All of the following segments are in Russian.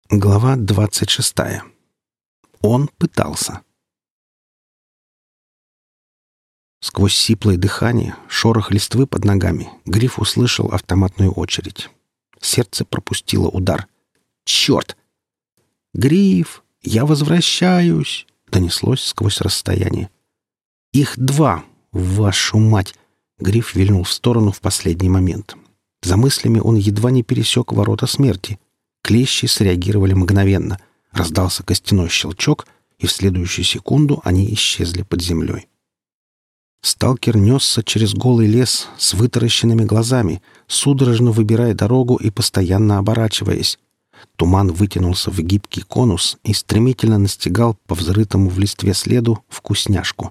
Глава 26. Он пытался. Сквозь сиплое дыхание, шорох листвы под ногами, Гриф услышал автоматную очередь. Сердце пропустило удар. «Черт!» «Гриф, я возвращаюсь!» — донеслось сквозь расстояние. «Их два! Вашу мать!» Гриф вильнул в сторону в последний момент. За мыслями он едва не пересек ворота смерти. Клещи среагировали мгновенно. Раздался костяной щелчок, и в следующую секунду они исчезли под землей. Сталкер несся через голый лес с вытаращенными глазами, судорожно выбирая дорогу и постоянно оборачиваясь. Туман вытянулся в гибкий конус и стремительно настигал по взрытому в листве следу вкусняшку.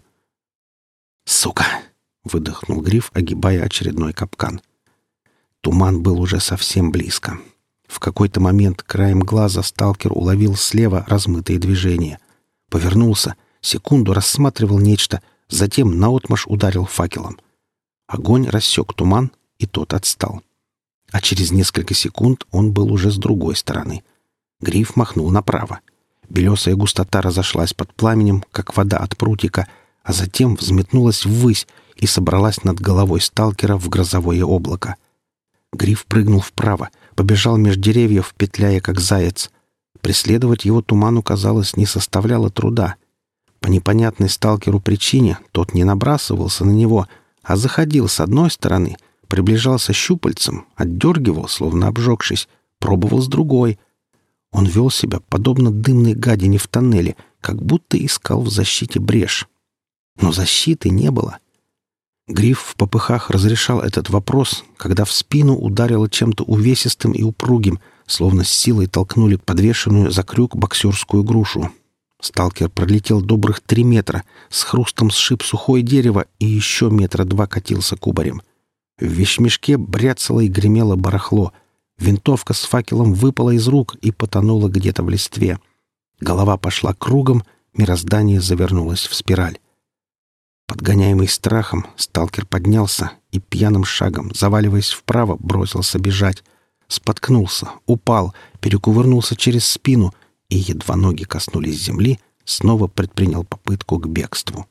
«Сука!» — выдохнул Гриф, огибая очередной капкан. Туман был уже совсем близко. В какой-то момент краем глаза сталкер уловил слева размытые движения. Повернулся, секунду рассматривал нечто, затем наотмашь ударил факелом. Огонь рассек туман, и тот отстал. А через несколько секунд он был уже с другой стороны. Гриф махнул направо. Белесая густота разошлась под пламенем, как вода от прутика, а затем взметнулась ввысь и собралась над головой сталкера в грозовое облако. Гриф прыгнул вправо, побежал меж деревьев, петляя как заяц. Преследовать его туману, казалось, не составляло труда. По непонятной сталкеру причине тот не набрасывался на него, а заходил с одной стороны, приближался щупальцем, отдергивал, словно обжегшись, пробовал с другой. Он вел себя подобно дымной гадине в тоннеле, как будто искал в защите брешь. Но защиты не было. Гриф в попыхах разрешал этот вопрос, когда в спину ударило чем-то увесистым и упругим, словно с силой толкнули подвешенную за крюк боксерскую грушу. Сталкер пролетел добрых 3 метра, с хрустом сшиб сухое дерево и еще 2 метра катился кубарем. В вещмешке бряцало и гремело барахло. Винтовка с факелом выпала из рук и потонула где-то в листве. Голова пошла кругом, мироздание завернулось в спираль. Подгоняемый страхом, сталкер поднялся и пьяным шагом, заваливаясь вправо, бросился бежать. Споткнулся, упал, перекувырнулся через спину и, едва ноги коснулись земли, снова предпринял попытку к бегству.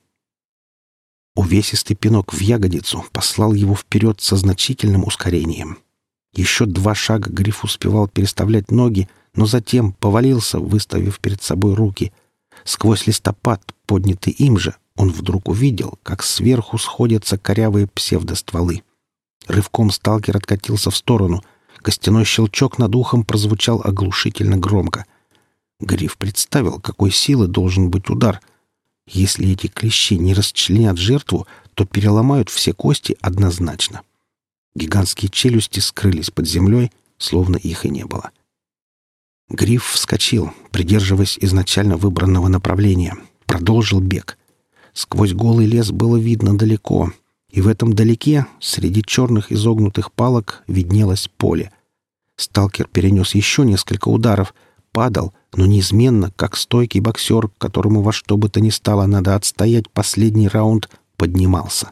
Увесистый пинок в ягодицу послал его вперед со значительным ускорением. Еще 2 шага Гриф успевал переставлять ноги, но затем повалился, выставив перед собой руки. Сквозь листопад, поднятый им же, он вдруг увидел, как сверху сходятся корявые псевдостволы. Рывком сталкер откатился в сторону. Костяной щелчок над ухом прозвучал оглушительно громко. Гриф представил, какой силы должен быть удар. Если эти клещи не расчленят жертву, то переломают все кости однозначно. Гигантские челюсти скрылись под землей, словно их и не было. Гриф вскочил, придерживаясь изначально выбранного направления. Продолжил бег. Сквозь голый лес было видно далеко, и в этом далеке, среди черных изогнутых палок, виднелось поле. Сталкер перенес еще несколько ударов, падал, но неизменно, как стойкий боксер, которому во что бы то ни стало надо отстоять последний раунд, поднимался.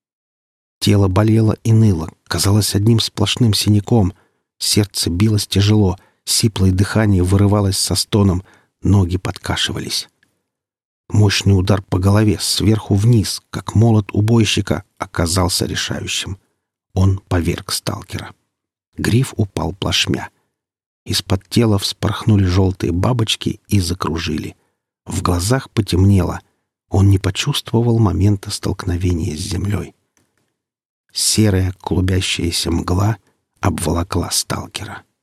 Тело болело и ныло, казалось одним сплошным синяком. Сердце билось тяжело, сиплое дыхание вырывалось со стоном, ноги подкашивались. Мощный удар по голове сверху вниз, как молот убойщика, оказался решающим. Он поверг сталкера. Гриф упал плашмя. Из-под тела вспорхнули желтые бабочки и закружили. В глазах потемнело. Он не почувствовал момента столкновения с землей. Серая клубящаяся мгла обволокла сталкера.